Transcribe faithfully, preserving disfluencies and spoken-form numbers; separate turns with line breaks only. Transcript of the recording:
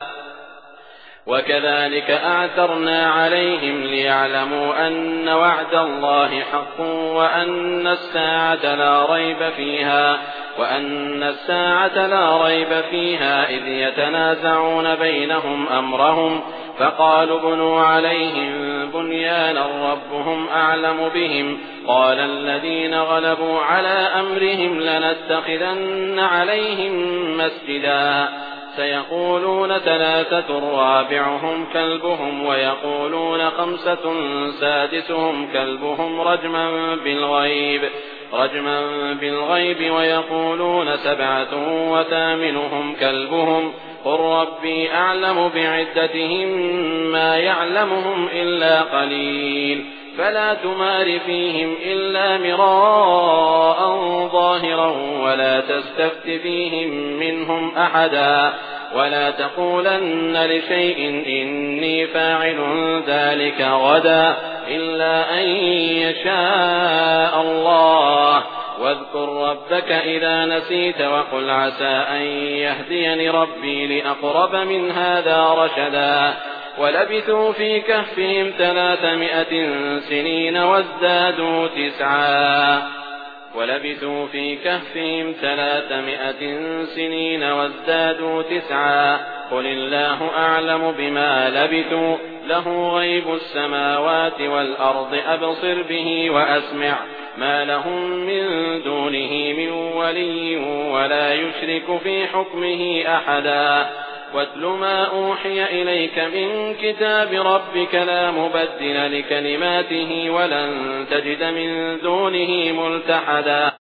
وكذلك أعثرنا عليهم ليعلموا أن وعد الله حق وأن الساعة لا ريب فيها وأن الساعة لا ريب فيها إذ يتنازعون بينهم أمرهم فقالوا ابنوا عليهم بنيانا ربهم أعلم بهم قال الذين غلبوا على أمرهم لنتخذن عليهم مسجدا سيقولون ثلاثة رابعهم كلبهم ويقولون خمسة سادسهم كلبهم رجما بالغيب رجما بالغيب ويقولون سبعة وثامنهم كلبهم قل ربي أعلم بعدتهم ما يعلمهم إلا قليل فلا تمار فيهم إلا مراء ظاهرا ولا تستفت فيهم منهم أحدا ولا تقولن لشيء إني فاعل ذلك غدا إلا أن يشاء الله واذكر ربك إذا نسيت وقل عسى أن يهديني ربي لأقرب من هذا رشدا ولبثوا في كهفهم ثلاثمائة سنين وازدادوا تسعا ولبثوا في كهفهم ثلاثمائة سنين وازدادوا تسعا قل الله أعلم بما لبثوا له غيب السماوات والأرض أبصر به وأسمع ما لهم من دونه من ولي ولا يشرك في حكمه أحدا واتل ما أوحي إليك من كتاب ربك لا مبدل لكلماته ولن تجد من دونه ملتحدا.